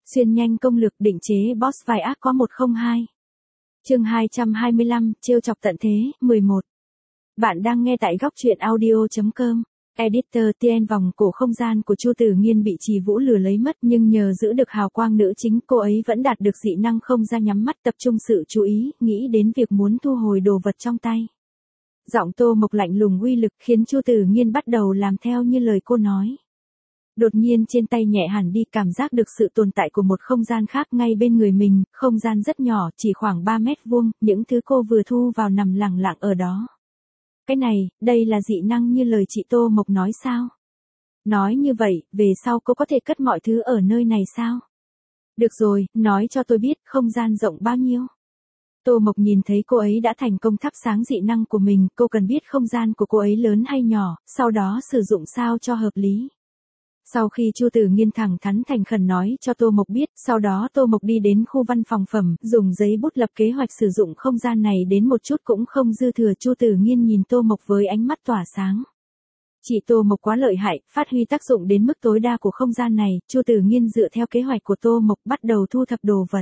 Xuyên nhanh công lược định chế boss vai ác có 102. Chương 225, trêu chọc tận thế, 11. Bạn đang nghe tại góc truyện audio.com. Editor Tien vòng cổ không gian của Chu Tử Nghiên bị Trì Vũ lừa lấy mất, nhưng nhờ giữ được hào quang nữ chính, cô ấy vẫn đạt được dị năng không ra nhắm mắt, tập trung sự chú ý, nghĩ đến việc muốn thu hồi đồ vật trong tay. Giọng Tô Mộc lạnh lùng uy lực khiến Chu Tử Nghiên bắt đầu làm theo như lời cô nói. Đột nhiên trên tay nhẹ hẳn đi, cảm giác được sự tồn tại của một không gian khác ngay bên người mình, không gian rất nhỏ, chỉ khoảng 3 mét vuông, những thứ cô vừa thu vào nằm lẳng lặng ở đó. Cái này, đây là dị năng như lời chị Tô Mộc nói sao? Nói như vậy, về sau cô có thể cất mọi thứ ở nơi này sao? Được rồi, nói cho tôi biết không gian rộng bao nhiêu. Tô Mộc nhìn thấy cô ấy đã thành công thắp sáng dị năng của mình, cô cần biết không gian của cô ấy lớn hay nhỏ, sau đó sử dụng sao cho hợp lý. Sau khi Chu Tử Nghiên thẳng thắn thành khẩn nói cho Tô Mộc biết, sau đó Tô Mộc đi đến khu văn phòng phẩm, dùng giấy bút lập kế hoạch sử dụng không gian này đến một chút cũng không dư thừa. Chu Tử Nghiên nhìn Tô Mộc với ánh mắt tỏa sáng. Chị Tô Mộc quá lợi hại, phát huy tác dụng đến mức tối đa của không gian này. Chu Tử Nghiên dựa theo kế hoạch của Tô Mộc bắt đầu thu thập đồ vật.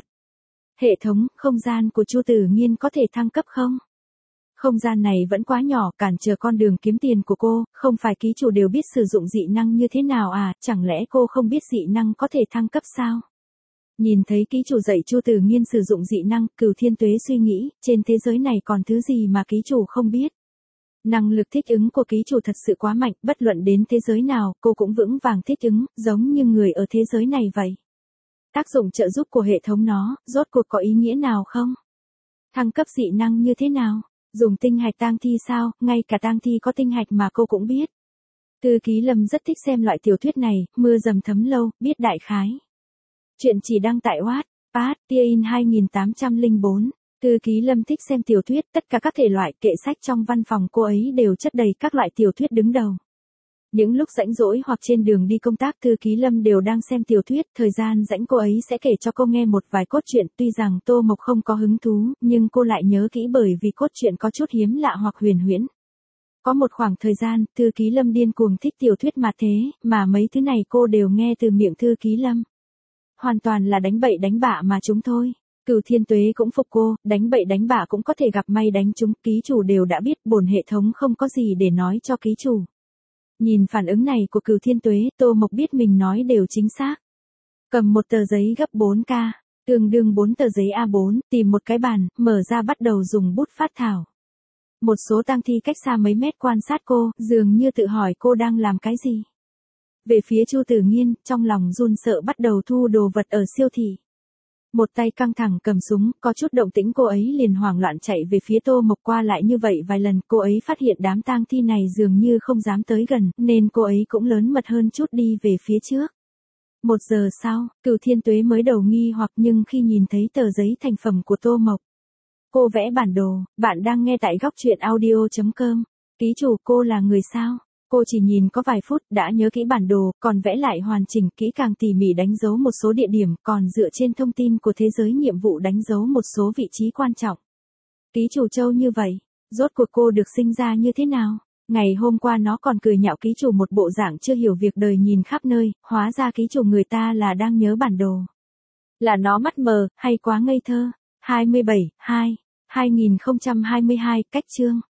Hệ thống, không gian của Chu Tử Nghiên có thể thăng cấp không? Không gian này vẫn quá nhỏ, cản trở con đường kiếm tiền của cô, không phải ký chủ đều biết sử dụng dị năng như thế nào à, chẳng lẽ cô không biết dị năng có thể thăng cấp sao? Nhìn thấy ký chủ dạy Chu Tử Nghiên sử dụng dị năng, Cửu Thiên Tuế suy nghĩ, trên thế giới này còn thứ gì mà ký chủ không biết? Năng lực thích ứng của ký chủ thật sự quá mạnh, bất luận đến thế giới nào, cô cũng vững vàng thích ứng, giống như người ở thế giới này vậy. Tác dụng trợ giúp của hệ thống nó, rốt cuộc có ý nghĩa nào không? Thăng cấp dị năng như thế nào? Dùng tinh hạch tang thi sao, ngay cả tang thi có tinh hạch mà cô cũng biết. Thư ký Lâm rất thích xem loại tiểu thuyết này, mưa dầm thấm lâu, biết đại khái. Chuyện chỉ đăng tại Wattpad, Tia-in 2804. Thư ký Lâm thích xem tiểu thuyết, tất cả các thể loại kệ sách trong văn phòng cô ấy đều chất đầy các loại tiểu thuyết đứng đầu. Những lúc rảnh rỗi hoặc trên đường đi công tác, Thư ký Lâm đều đang xem tiểu thuyết, thời gian rảnh cô ấy sẽ kể cho cô nghe một vài cốt truyện, tuy rằng Tô Mộc không có hứng thú, nhưng cô lại nhớ kỹ bởi vì cốt truyện có chút hiếm lạ hoặc huyền huyễn. Có một khoảng thời gian, Thư ký Lâm điên cuồng thích tiểu thuyết mà thế, mà mấy thứ này cô đều nghe từ miệng Thư ký Lâm. Hoàn toàn là đánh bậy đánh bạ mà chúng thôi. Cửu Thiên Tuế cũng phục cô, đánh bậy đánh bạ cũng có thể gặp may đánh trúng, ký chủ đều đã biết, bổn hệ thống không có gì để nói cho ký chủ. Nhìn phản ứng này của Cửu Thiên Tuế, Tô Mộc biết mình nói đều chính xác. Cầm một tờ giấy gấp 4K, tương đương 4 tờ giấy A4, tìm một cái bàn, mở ra bắt đầu dùng bút phát thảo. Một số tang thi cách xa mấy mét quan sát cô, dường như tự hỏi cô đang làm cái gì. Về phía Chu Tử Nghiên, trong lòng run sợ bắt đầu thu đồ vật ở siêu thị. Một tay căng thẳng cầm súng, có chút động tĩnh cô ấy liền hoảng loạn chạy về phía Tô Mộc, qua lại như vậy vài lần, cô ấy phát hiện đám tang thi này dường như không dám tới gần, nên cô ấy cũng lớn mật hơn chút đi về phía trước. 1 giờ sau, Cửu Thiên Tuế mới đầu nghi hoặc, nhưng khi nhìn thấy tờ giấy thành phẩm của Tô Mộc. Cô vẽ bản đồ, bạn đang nghe tại góc truyện audio.com. Ký chủ, cô là người sao? Cô chỉ nhìn có vài phút đã nhớ kỹ bản đồ, còn vẽ lại hoàn chỉnh, kỹ càng tỉ mỉ đánh dấu một số địa điểm, còn dựa trên thông tin của thế giới nhiệm vụ đánh dấu một số vị trí quan trọng. Ký chủ Châu như vậy, rốt cuộc cô được sinh ra như thế nào? Ngày hôm qua nó còn cười nhạo ký chủ một bộ dạng chưa hiểu việc đời nhìn khắp nơi, hóa ra ký chủ người ta là đang nhớ bản đồ. Là nó mắt mờ, hay quá ngây thơ? 27/2/2022, cách chương.